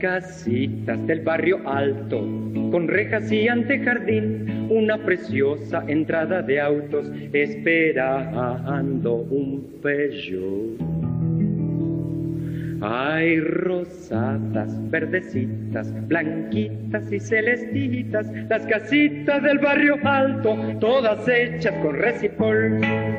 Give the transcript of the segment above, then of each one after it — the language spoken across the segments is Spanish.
casitas del barrio alto, con rejas y antejardín, una preciosa entrada de autos, esperando un Peugeot. Hay rosadas, verdecitas, blanquitas y celestitas, las casitas del barrio alto, todas hechas con resipol.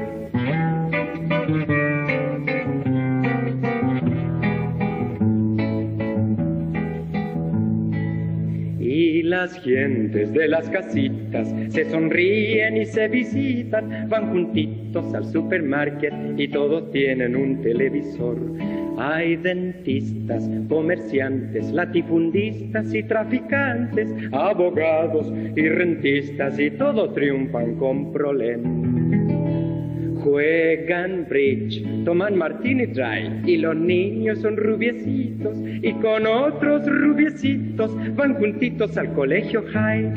Y las gentes de las casitas se sonríen y se visitan, van juntitos al supermarket y todos tienen un televisor. Hay dentistas, comerciantes, latifundistas y traficantes, abogados y rentistas y todos triunfan con problema. Juegan bridge, toman martini dry y los niños son rubiecitos y con otros rubiecitos van juntitos al colegio high.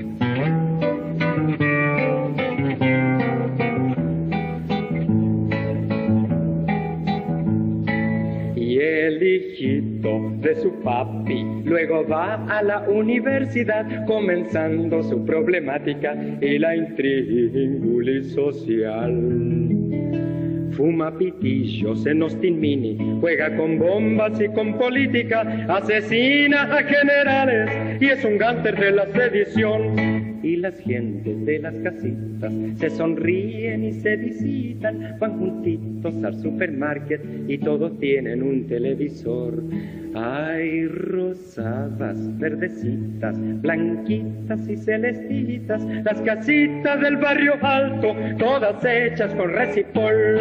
Y el hijito de su papi luego va a la universidad, comenzando su problemática y la intríngulis social. Fuma pitillos en Austin Mini, juega con bombas y con política, asesina a generales y es un gánster de la sedición. Y las gentes de las casitas se sonríen y se visitan, van juntitos al supermarket y todos tienen un televisor. Hay rosadas, verdecitas, blanquitas y celestitas, las casitas del barrio alto, todas hechas con resipol.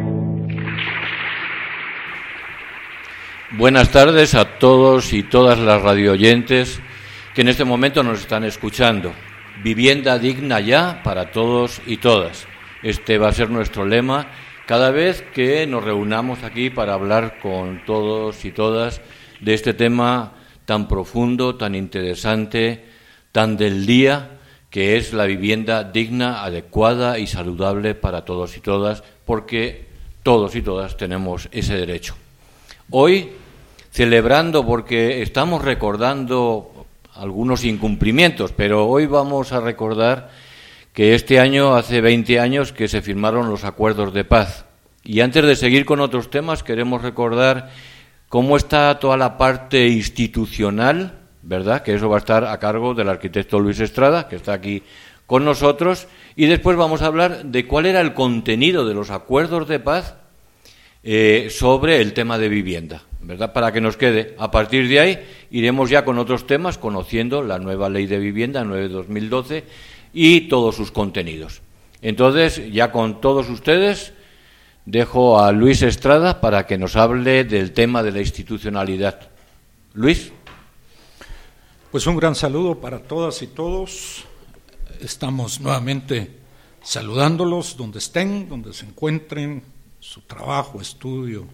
Buenas tardes a todos y todas las radioyentes que en este momento nos están escuchando. Vivienda digna ya para todos y todas. Este va a ser nuestro lema cada vez que nos reunamos aquí para hablar con todos y todas de este tema tan profundo, tan interesante, tan del día, que es la vivienda digna, adecuada y saludable para todos y todas, porque todos y todas tenemos ese derecho. Hoy, celebrando, porque estamos recordando algunos incumplimientos, pero hoy vamos a recordar que este año, hace 20 años, que se firmaron los acuerdos de paz. Y antes de seguir con otros temas, queremos recordar cómo está toda la parte institucional, ¿verdad?, que eso va a estar a cargo del arquitecto Luis Estrada, que está aquí con nosotros, y después vamos a hablar de cuál era el contenido de los acuerdos de paz sobre el tema de vivienda, ¿verdad?, para que nos quede. A partir de ahí iremos ya con otros temas, conociendo la nueva ley de vivienda, 9/2012, y todos sus contenidos. Entonces, ya con todos ustedes, dejo a Luis Estrada para que nos hable del tema de la institucionalidad. Luis. Pues un gran saludo para todas y todos. Estamos nuevamente saludándolos donde estén, donde se encuentren, su trabajo, estudio,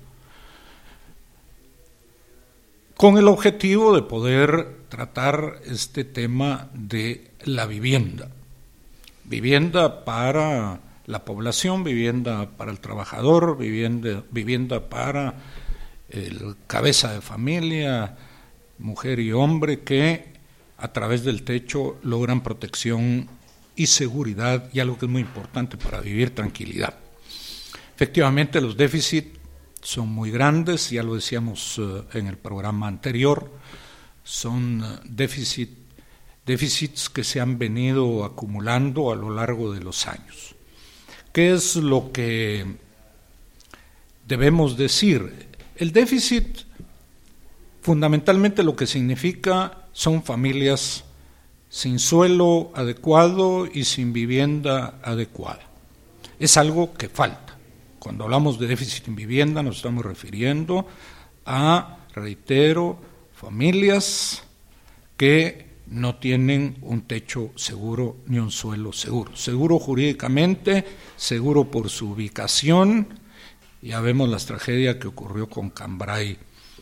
con el objetivo de poder tratar este tema de la vivienda. Vivienda para la población, vivienda para el trabajador, vivienda para el cabeza de familia, mujer y hombre, que a través del techo logran protección y seguridad, y algo que es muy importante para vivir, tranquilidad. Efectivamente, los déficits son muy grandes, ya lo decíamos en el programa anterior, son déficits que se han venido acumulando a lo largo de los años. ¿Qué es lo que debemos decir? El déficit, fundamentalmente, lo que significa son familias sin suelo adecuado y sin vivienda adecuada. Es algo que falta. Cuando hablamos de déficit en vivienda nos estamos refiriendo a, reitero, familias que no tienen un techo seguro ni un suelo seguro. Seguro jurídicamente, seguro por su ubicación. Ya vemos la tragedia que ocurrió con Cambrai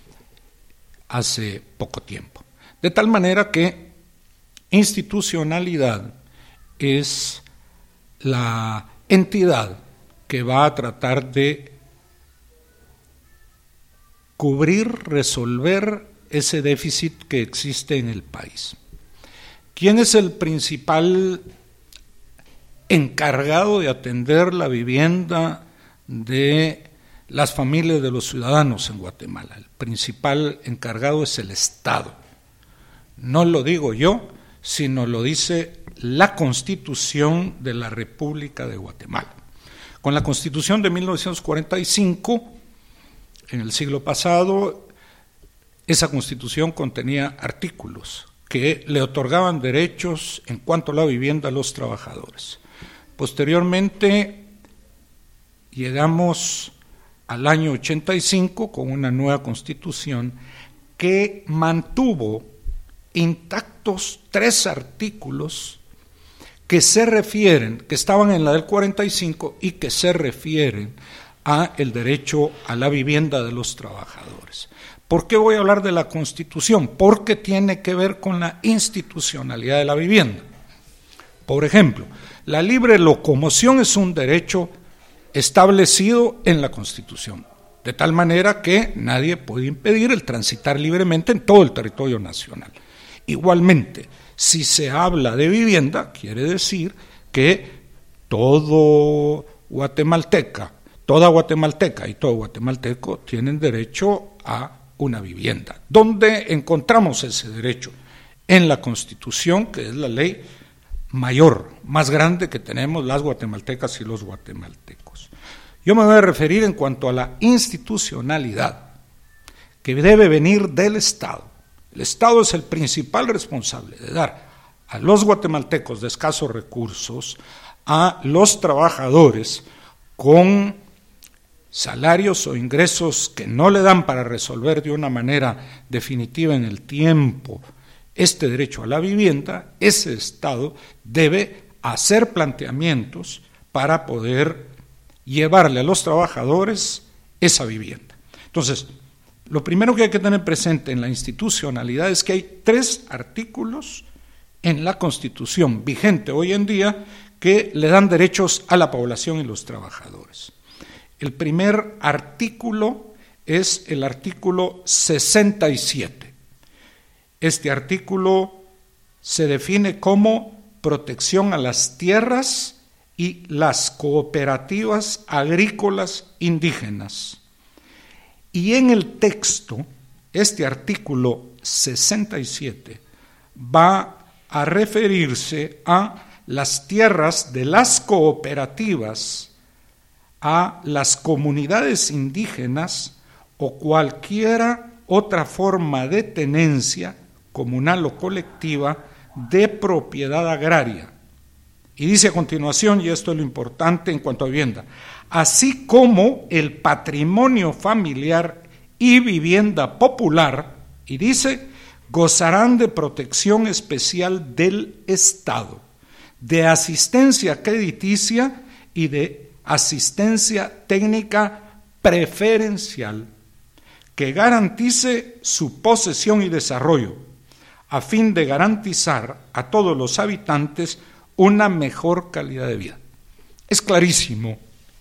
hace poco tiempo. De tal manera que institucionalidad es la entidad que va a tratar de cubrir, resolver ese déficit que existe en el país. ¿Quién es el principal encargado de atender la vivienda de las familias de los ciudadanos en Guatemala? El principal encargado es el Estado. No lo digo yo, sino lo dice la Constitución de la República de Guatemala. Con la Constitución de 1945, en el siglo pasado, esa Constitución contenía artículos que le otorgaban derechos en cuanto a la vivienda a los trabajadores. Posteriormente, llegamos al año 85 con una nueva Constitución que mantuvo intactos 3 artículos que se refieren, que estaban en la del 45 y que se refieren a el derecho a la vivienda de los trabajadores. ¿Por qué voy a hablar de la Constitución? Porque tiene que ver con la institucionalidad de la vivienda. Por ejemplo, la libre locomoción es un derecho establecido en la Constitución, de tal manera que nadie puede impedir el transitar libremente en todo el territorio nacional. Igualmente, si se habla de vivienda, quiere decir que toda guatemalteca y todo guatemalteco tienen derecho a una vivienda. ¿Dónde encontramos ese derecho? En la Constitución, que es la ley mayor, más grande que tenemos las guatemaltecas y los guatemaltecos. Yo me voy a referir en cuanto a la institucionalidad, que debe venir del Estado. El Estado es el principal responsable de dar a los guatemaltecos de escasos recursos, a los trabajadores con salarios o ingresos que no le dan para resolver de una manera definitiva en el tiempo este derecho a la vivienda. Ese Estado debe hacer planteamientos para poder llevarle a los trabajadores esa vivienda. Entonces, lo primero que hay que tener presente en la institucionalidad es que hay 3 artículos en la Constitución vigente hoy en día que le dan derechos a la población y los trabajadores. El primer artículo es el artículo 67. Este artículo se define como protección a las tierras y las cooperativas agrícolas indígenas. Y en el texto, este artículo 67 va a referirse a las tierras de las cooperativas, a las comunidades indígenas o cualquiera otra forma de tenencia comunal o colectiva de propiedad agraria. Y dice a continuación, y esto es lo importante en cuanto a vivienda, así como el patrimonio familiar y vivienda popular, y dice, gozarán de protección especial del Estado, de asistencia crediticia y de asistencia técnica preferencial que garantice su posesión y desarrollo, a fin de garantizar a todos los habitantes una mejor calidad de vida. Es clarísimo,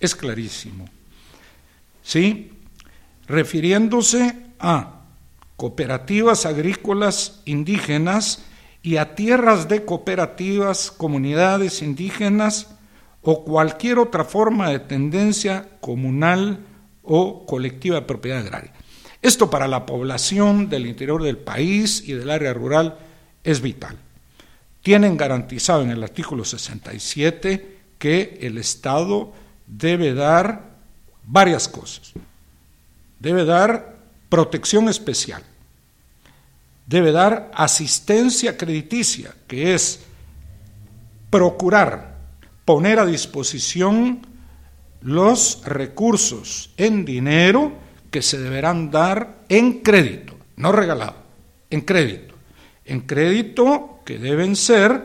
¿sí? Refiriéndose a cooperativas agrícolas indígenas y a tierras de cooperativas, comunidades indígenas o cualquier otra forma de tendencia comunal o colectiva de propiedad agraria. Esto para la población del interior del país y del área rural es vital. Tienen garantizado en el artículo 67 que el Estado debe dar varias cosas. Debe dar protección especial, debe dar asistencia crediticia, que es procurar poner a disposición los recursos en dinero que se deberán dar en crédito, no regalado, en crédito que deben ser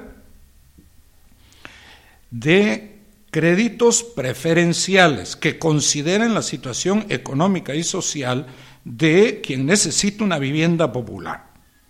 de créditos preferenciales que consideren la situación económica y social de quien necesita una vivienda popular,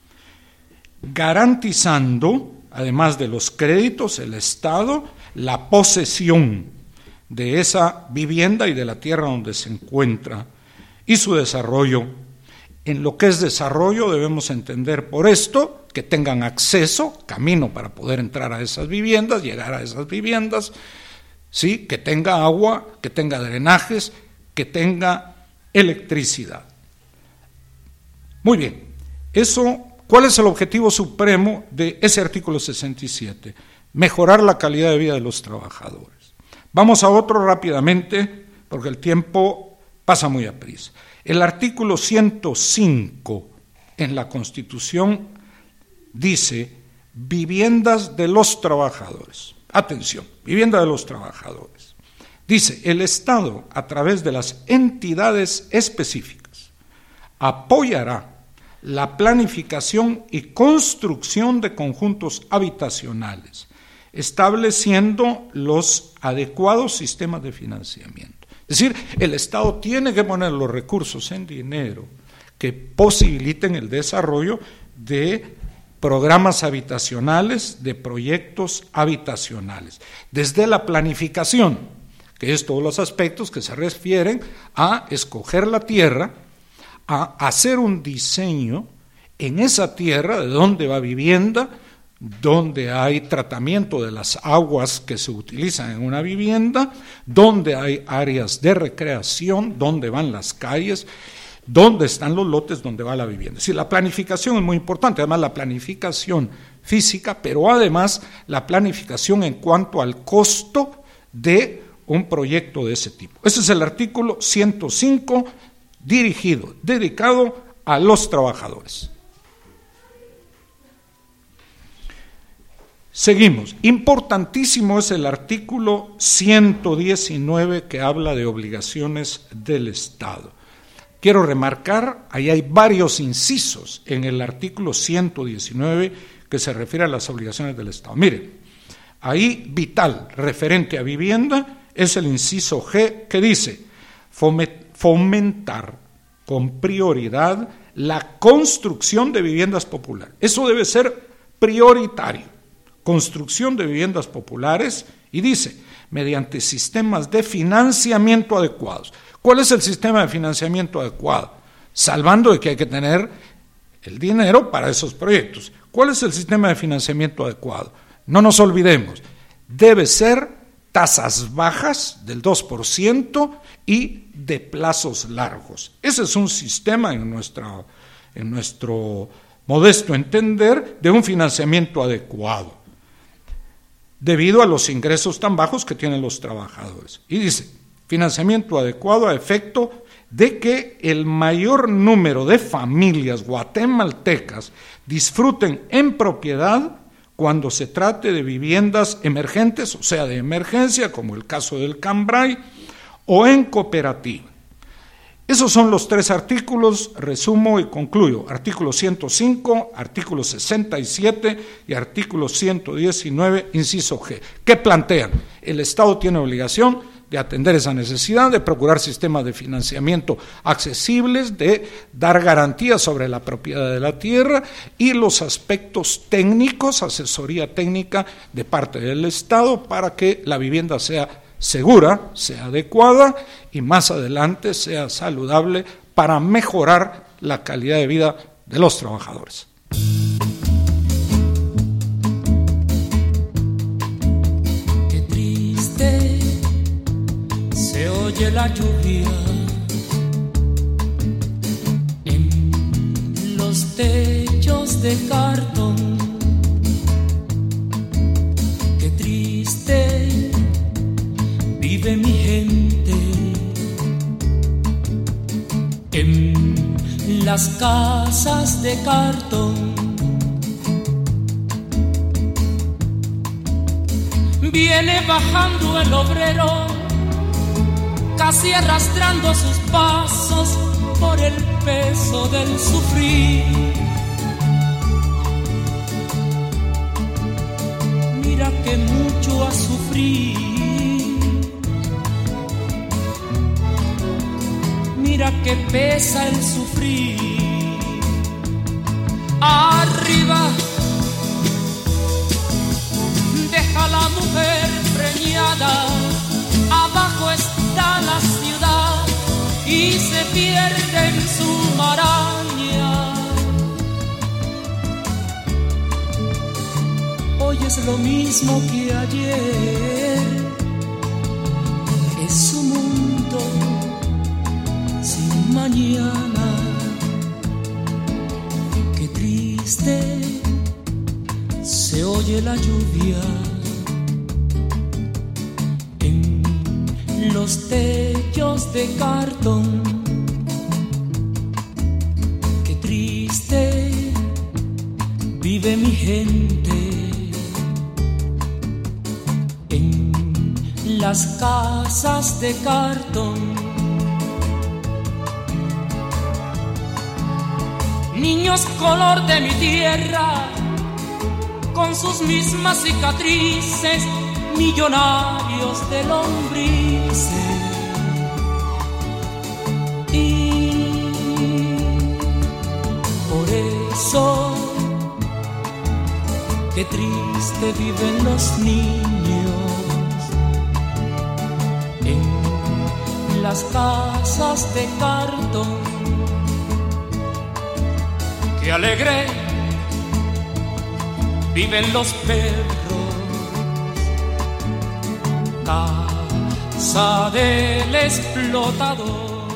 garantizando, además de los créditos, el Estado, la posesión de esa vivienda y de la tierra donde se encuentra y su desarrollo, En lo que es desarrollo debemos entender por esto que tengan acceso, camino para poder entrar a esas viviendas, llegar a esas viviendas, ¿sí? Que tenga agua, que tenga drenajes, que tenga electricidad. Muy bien, ¿cuál es el objetivo supremo de ese artículo 67? Mejorar la calidad de vida de los trabajadores. Vamos a otro rápidamente, porque el tiempo pasa muy aprisa. El artículo 105 en la Constitución dice viviendas de los trabajadores. Atención, vivienda de los trabajadores. Dice, el Estado, a través de las entidades específicas, apoyará la planificación y construcción de conjuntos habitacionales, estableciendo los adecuados sistemas de financiamiento. Es decir, el Estado tiene que poner los recursos en dinero que posibiliten el desarrollo de programas habitacionales, de proyectos habitacionales, desde la planificación, que es todos los aspectos que se refieren a escoger la tierra, a hacer un diseño en esa tierra de dónde va vivienda, donde hay tratamiento de las aguas que se utilizan en una vivienda, donde hay áreas de recreación, donde van las calles, donde están los lotes, donde va la vivienda. Es decir, la planificación es muy importante, además la planificación física, pero además la planificación en cuanto al costo de un proyecto de ese tipo. Ese es el artículo 105 dedicado a los trabajadores. Seguimos. Importantísimo es el artículo 119 que habla de obligaciones del Estado. Quiero remarcar, ahí hay varios incisos en el artículo 119 que se refiere a las obligaciones del Estado. Miren, ahí vital, referente a vivienda, es el inciso G que dice fomentar con prioridad la construcción de viviendas populares. Eso debe ser prioritario. Construcción de viviendas populares, y dice, mediante sistemas de financiamiento adecuados. ¿Cuál es el sistema de financiamiento adecuado? Salvando de que hay que tener el dinero para esos proyectos. ¿Cuál es el sistema de financiamiento adecuado? No nos olvidemos, debe ser tasas bajas del 2% y de plazos largos. Ese es un sistema en nuestro modesto entender de un financiamiento adecuado, debido a los ingresos tan bajos que tienen los trabajadores. Y dice, financiamiento adecuado a efecto de que el mayor número de familias guatemaltecas disfruten en propiedad cuando se trate de viviendas emergentes, o sea, de emergencia, como el caso del Cambrai, o en cooperativa. Esos son los tres artículos, resumo y concluyo. Artículo 105, artículo 67 y artículo 119, inciso G. ¿Qué plantean? El Estado tiene obligación de atender esa necesidad, de procurar sistemas de financiamiento accesibles, de dar garantías sobre la propiedad de la tierra y los aspectos técnicos, asesoría técnica de parte del Estado para que la vivienda sea segura, sea adecuada y más adelante sea saludable para mejorar la calidad de vida de los trabajadores. Qué triste se oye la lluvia en los techos de cartón. Qué triste vive mi gente en las casas de cartón. Viene bajando el obrero, casi arrastrando sus pasos por el peso del sufrir. Mira que mucho ha sufrido. Mira que pesa el sufrir. Arriba deja la mujer preñada, abajo está la ciudad y se pierde en su maraña lo mismo que ayer. Es un mundo sin mañana. Qué triste se oye la lluvia en los techos de cartón. Qué triste vive mi gente en las casas de cartón. Niños color de mi tierra, con sus mismas cicatrices, millonarios de lombrices. Y por eso, qué triste viven los niños en las casas de cartón. Qué alegre viven los perros, casa del explotador.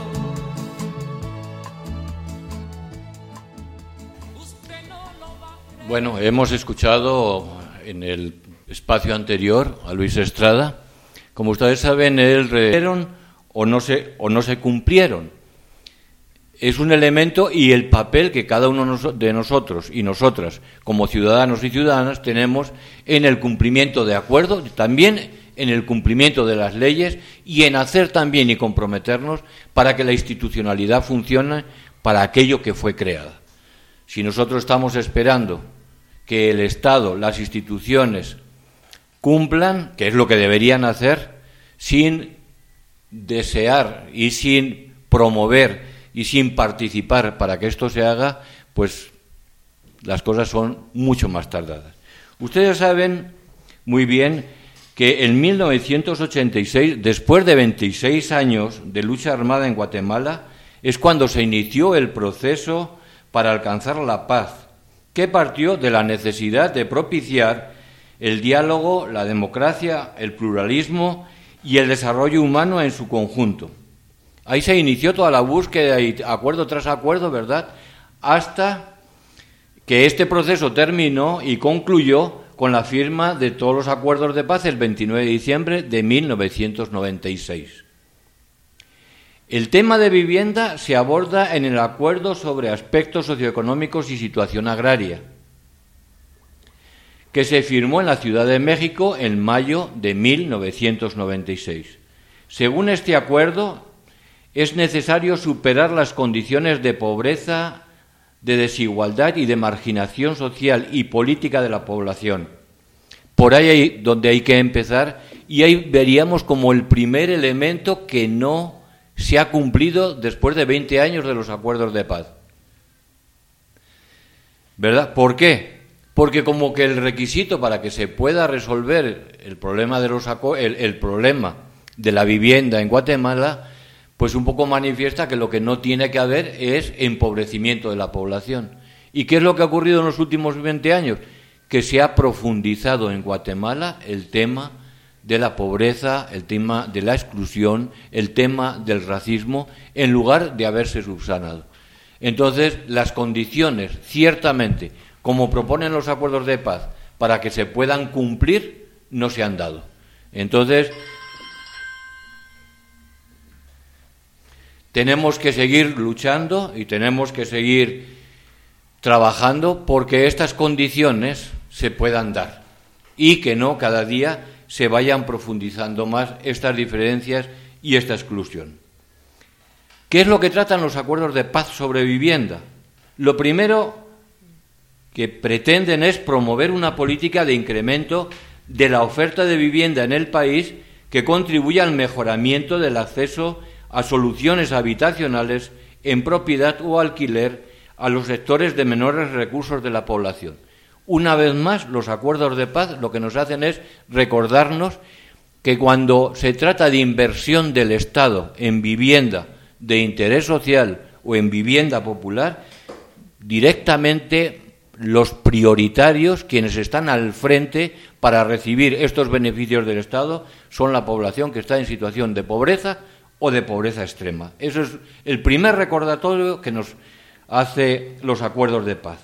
Bueno, hemos escuchado en el espacio anterior a Luis Estrada. Como ustedes saben, o no se cumplieron. Es un elemento y el papel que cada uno de nosotros y nosotras, como ciudadanos y ciudadanas, tenemos en el cumplimiento de acuerdos, también en el cumplimiento de las leyes y en hacer también y comprometernos para que la institucionalidad funcione para aquello que fue creada. Si nosotros estamos esperando que el Estado, las instituciones cumplan, que es lo que deberían hacer, sin desear y sin promover y sin participar para que esto se haga, pues las cosas son mucho más tardadas. Ustedes saben muy bien que en 1986, después de 26 años de lucha armada en Guatemala, es cuando se inició el proceso para alcanzar la paz, que partió de la necesidad de propiciar el diálogo, la democracia, el pluralismo y el desarrollo humano en su conjunto. Ahí se inició toda la búsqueda y acuerdo tras acuerdo, ¿verdad?, hasta que este proceso terminó y concluyó con la firma de todos los acuerdos de paz el 29 de diciembre de 1996. El tema de vivienda se aborda en el acuerdo sobre aspectos socioeconómicos y situación agraria, que se firmó en la Ciudad de México en mayo de 1996. Según este acuerdo, es necesario superar las condiciones de pobreza, de desigualdad y de marginación social y política de la población. Por ahí donde hay que empezar, y ahí veríamos como el primer elemento que no se ha cumplido después de 20 años de los acuerdos de paz. ¿Verdad? ¿Por qué? Porque como que el requisito para que se pueda resolver el problema el problema de la vivienda en Guatemala, pues un poco manifiesta que lo que no tiene que haber es empobrecimiento de la población. ¿Y qué es lo que ha ocurrido en los últimos 20 años? Que se ha profundizado en Guatemala el tema de la pobreza, el tema de la exclusión, el tema del racismo, en lugar de haberse subsanado. Entonces, las condiciones, ciertamente, como proponen los acuerdos de paz, para que se puedan cumplir, no se han dado. Entonces, tenemos que seguir luchando y tenemos que seguir trabajando porque estas condiciones se puedan dar y que no cada día se vayan profundizando más estas diferencias y esta exclusión. ¿Qué es lo que tratan los acuerdos de paz sobre vivienda? Lo primero que pretenden es promover una política de incremento de la oferta de vivienda en el país que contribuya al mejoramiento del acceso a soluciones habitacionales en propiedad o alquiler a los sectores de menores recursos de la población. Una vez más, los acuerdos de paz lo que nos hacen es recordarnos que cuando se trata de inversión del Estado en vivienda de interés social o en vivienda popular, directamente los prioritarios, quienes están al frente para recibir estos beneficios del Estado, son la población que está en situación de pobreza o de pobreza extrema. Eso es el primer recordatorio que nos hace los acuerdos de paz.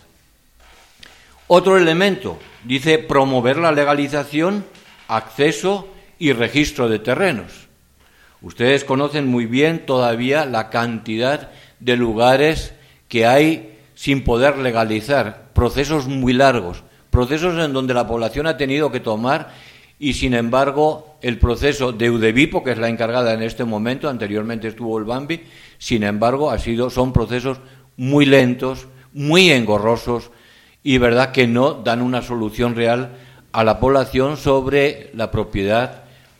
Otro elemento, dice promover la legalización, acceso y registro de terrenos. Ustedes conocen muy bien todavía la cantidad de lugares que hay sin poder legalizar, procesos muy largos, procesos en donde la población ha tenido que tomar y, sin embargo, el proceso de Eudevipo, que es la encargada en este momento, anteriormente estuvo el Bambi, sin embargo, son procesos muy lentos, muy engorrosos y, verdad, que no dan una solución real a la población sobre la propiedad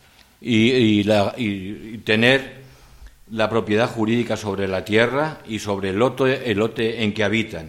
y tener la propiedad jurídica sobre la tierra y sobre el lote en que habitan.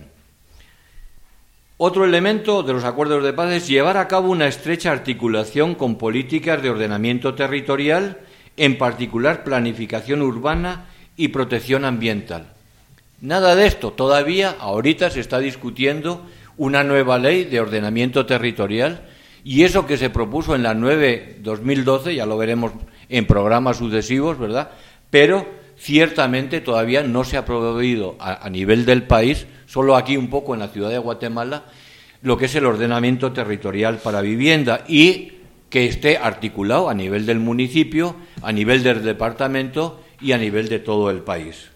Otro elemento de los acuerdos de paz es llevar a cabo una estrecha articulación con políticas de ordenamiento territorial, en particular planificación urbana y protección ambiental. Nada de esto. Todavía, ahorita se está discutiendo una nueva ley de ordenamiento territorial y eso que se propuso en la 9/2012, ya lo veremos en programas sucesivos, ¿verdad?, pero ciertamente todavía no se ha promovido a nivel del país, solo aquí un poco en la ciudad de Guatemala, lo que es el ordenamiento territorial para vivienda y que esté articulado a nivel del municipio, a nivel del departamento y a nivel de todo el país.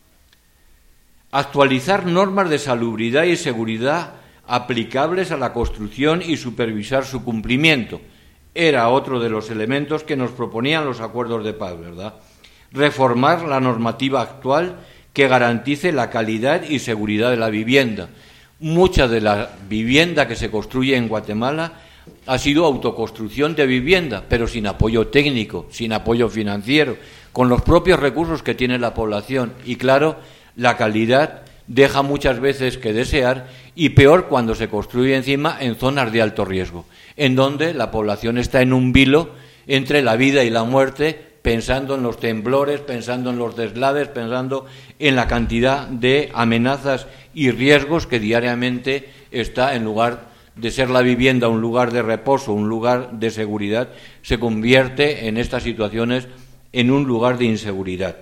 Actualizar normas de salubridad y seguridad aplicables a la construcción y supervisar su cumplimiento. Era otro de los elementos que nos proponían los acuerdos de paz, ¿verdad? Reformar la normativa actual que garantice la calidad y seguridad de la vivienda. Mucha de la vivienda que se construye en Guatemala ha sido autoconstrucción de vivienda, pero sin apoyo técnico, sin apoyo financiero, con los propios recursos que tiene la población. Y claro, la calidad deja muchas veces que desear y peor cuando se construye encima en zonas de alto riesgo, en donde la población está en un vilo entre la vida y la muerte, pensando en los temblores, pensando en los deslaves, pensando en la cantidad de amenazas y riesgos que diariamente está, en lugar de ser la vivienda un lugar de reposo, un lugar de seguridad, se convierte en estas situaciones en un lugar de inseguridad.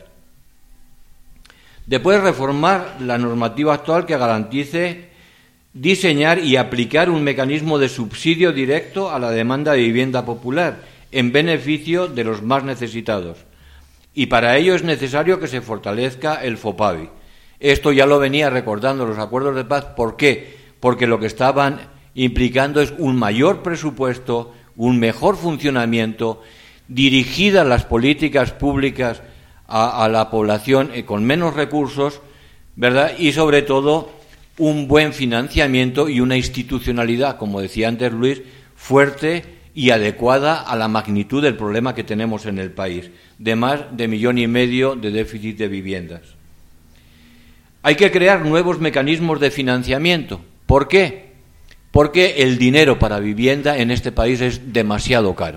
Después, reformar la normativa actual que garantice diseñar y aplicar un mecanismo de subsidio directo a la demanda de vivienda popular, en beneficio de los más necesitados. Y para ello es necesario que se fortalezca el FOPAVI. Esto ya lo venía recordando los acuerdos de paz. ¿Por qué? Porque lo que estaban implicando es un mayor presupuesto, un mejor funcionamiento, dirigidas las políticas públicas a la población con menos recursos, ¿verdad? Y sobre todo un buen financiamiento y una institucionalidad, como decía antes Luis, fuerte y adecuada a la magnitud del problema que tenemos en el país, de más de 1,5 millones de déficit de viviendas. Hay que crear nuevos mecanismos de financiamiento. ¿Por qué? Porque el dinero para vivienda en este país es demasiado caro.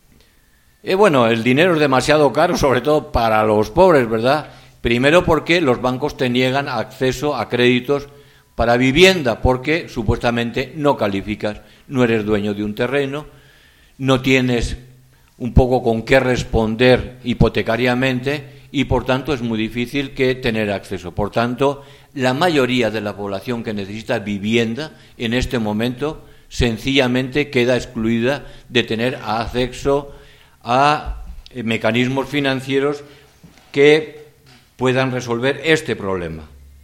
El dinero es demasiado caro, sobre todo para los pobres, ¿verdad? Primero porque los bancos te niegan acceso a créditos para vivienda, porque supuestamente no calificas, no eres dueño de un terreno, no tienes un poco con qué responder hipotecariamente y, por tanto, es muy difícil que tener acceso. Por tanto, la mayoría de la población que necesita vivienda en este momento sencillamente queda excluida de tener acceso a mecanismos financieros que puedan resolver este problema.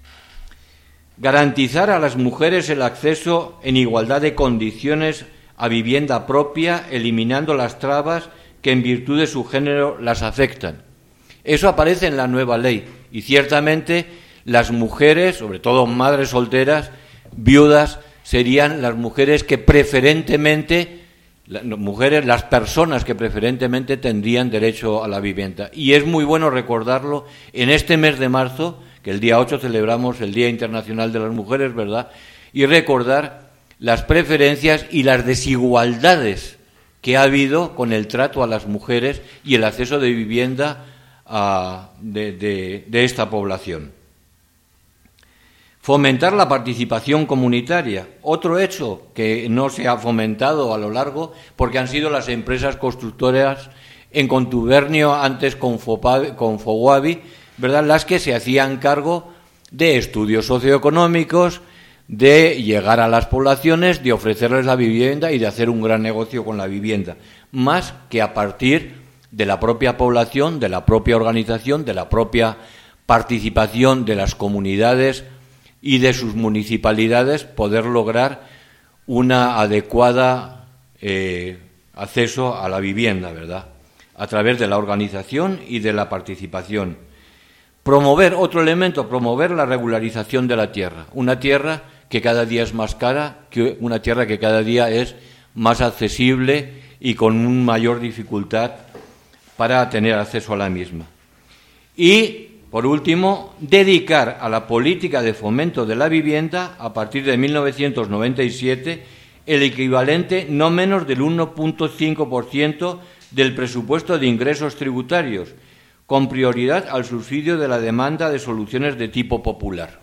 Garantizar a las mujeres el acceso en igualdad de condiciones a vivienda propia, eliminando las trabas que en virtud de su género las afectan. Eso aparece en la nueva ley y ciertamente las mujeres, sobre todo madres solteras, viudas, serían las mujeres que preferentemente, las personas que preferentemente tendrían derecho a la vivienda. Y es muy bueno recordarlo en este mes de marzo, que el día 8 celebramos el Día Internacional de las Mujeres, ¿verdad? Y recordar las preferencias y las desigualdades que ha habido con el trato a las mujeres y el acceso de vivienda de esta población. Fomentar la participación comunitaria, otro hecho que no se ha fomentado a lo largo porque han sido las empresas constructoras en contubernio antes con Foguavi, ¿verdad?, las que se hacían cargo de estudios socioeconómicos, de llegar a las poblaciones, de ofrecerles la vivienda y de hacer un gran negocio con la vivienda, más que a partir de la propia población, de la propia organización, de la propia participación de las comunidades y de sus municipalidades, poder lograr una adecuada acceso a la vivienda, ¿verdad?, a través de la organización y de la participación. Promover, otro elemento, promover la regularización de la tierra, una tierra que cada día es más cara, una tierra que cada día es más accesible y con una mayor dificultad para tener acceso a la misma. Y, por último, dedicar a la política de fomento de la vivienda, a partir de 1997, el equivalente no menos del 1,5% del presupuesto de ingresos tributarios, con prioridad al subsidio de la demanda de soluciones de tipo popular.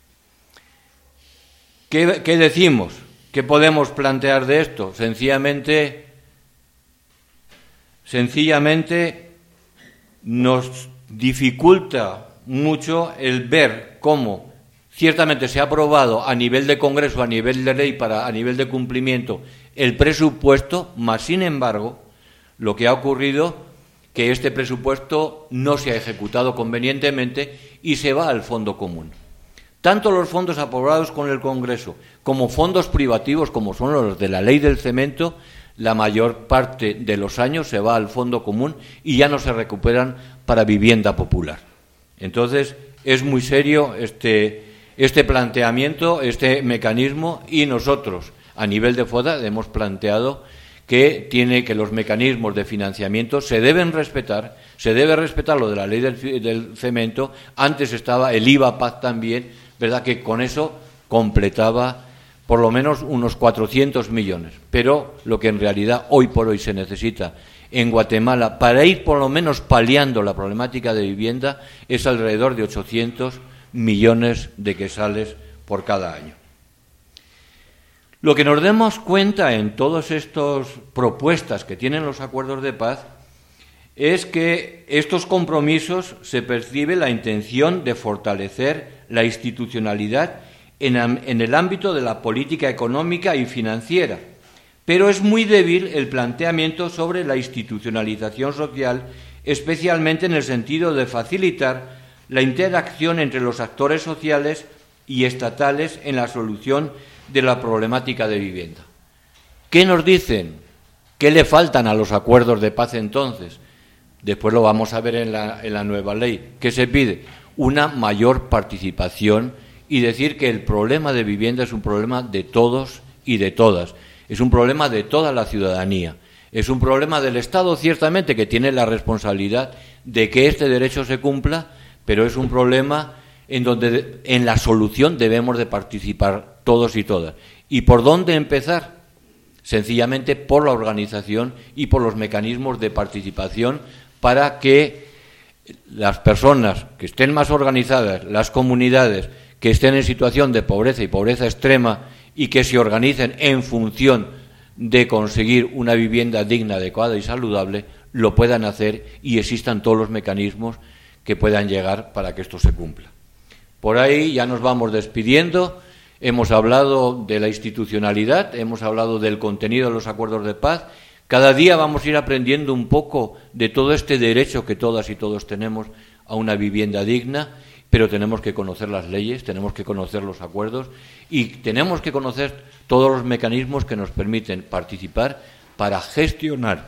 ¿Qué decimos? ¿Qué podemos plantear de esto? Sencillamente nos dificulta mucho el ver cómo ciertamente se ha aprobado a nivel de Congreso, a nivel de ley, a nivel de cumplimiento, el presupuesto, mas sin embargo, lo que ha ocurrido que este presupuesto no se ha ejecutado convenientemente y se va al fondo común. Tanto los fondos aprobados con el Congreso como fondos privativos, como son los de la ley del cemento, la mayor parte de los años se va al fondo común y ya no se recuperan para vivienda popular. Entonces, es muy serio este planteamiento, este mecanismo, y nosotros, a nivel de FODA, hemos planteado que los mecanismos de financiamiento se deben respetar, se debe respetar lo de la ley del cemento. Antes estaba el IVA-PAC también, ¿verdad?, que con eso completaba por lo menos unos 400 millones. Pero lo que en realidad hoy por hoy se necesita en Guatemala para ir por lo menos paliando la problemática de vivienda es alrededor de 800 millones de quetzales por cada año. Lo que nos demos cuenta en todas estas propuestas que tienen los acuerdos de paz es que estos compromisos se percibe la intención de fortalecer la institucionalidad en el ámbito de la política económica y financiera, pero es muy débil el planteamiento sobre la institucionalización social, especialmente en el sentido de facilitar la interacción entre los actores sociales y estatales en la solución de la problemática de vivienda. ¿Qué nos dicen? ¿Qué le faltan a los acuerdos de paz entonces? Después lo vamos a ver en la nueva ley. ¿Qué se pide? Una mayor participación y decir que el problema de vivienda es un problema de todos y de todas. Es un problema de toda la ciudadanía. Es un problema del Estado, ciertamente, que tiene la responsabilidad de que este derecho se cumpla, pero es un problema en donde en la solución debemos de participar todos y todas. ¿Y por dónde empezar? Sencillamente por la organización y por los mecanismos de participación para que las personas que estén más organizadas, las comunidades que estén en situación de pobreza y pobreza extrema y que se organicen en función de conseguir una vivienda digna, adecuada y saludable, lo puedan hacer y existan todos los mecanismos que puedan llegar para que esto se cumpla. Por ahí ya nos vamos despidiendo. Hemos hablado de la institucionalidad, hemos hablado del contenido de los acuerdos de paz. Cada día vamos a ir aprendiendo un poco de todo este derecho que todas y todos tenemos a una vivienda digna, pero tenemos que conocer las leyes, tenemos que conocer los acuerdos y tenemos que conocer todos los mecanismos que nos permiten participar para gestionar,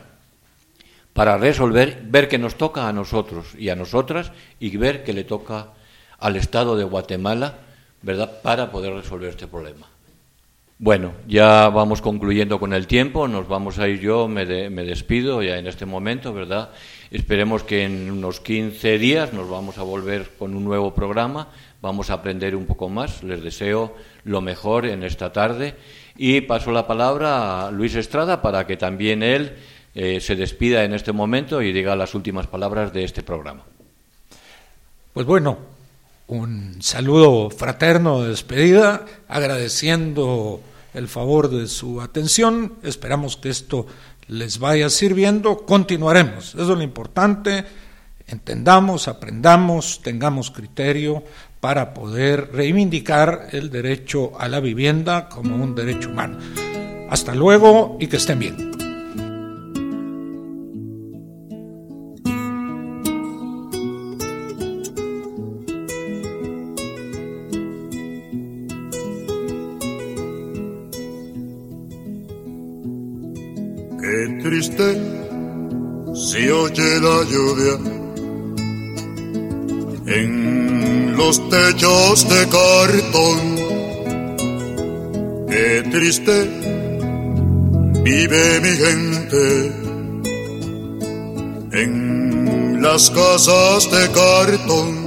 para resolver, ver que nos toca a nosotros y a nosotras y ver que le toca al Estado de Guatemala, ¿verdad?, para poder resolver este problema. Bueno, ya vamos concluyendo con el tiempo, nos vamos a ir, yo me despido ya en este momento, ¿verdad? Esperemos que en unos 15 días nos vamos a volver con un nuevo programa, vamos a aprender un poco más, les deseo lo mejor en esta tarde y paso la palabra a Luis Estrada para que también él se despida en este momento y diga las últimas palabras de este programa. Pues bueno, un saludo fraterno de despedida, agradeciendo el favor de su atención. Esperamos que esto les vaya sirviendo. Continuaremos, eso es lo importante. Entendamos, aprendamos, tengamos criterio para poder reivindicar el derecho a la vivienda como un derecho humano. Hasta luego y que estén bien. Qué triste se oye la lluvia en los techos de cartón. Qué triste vive mi gente en las casas de cartón.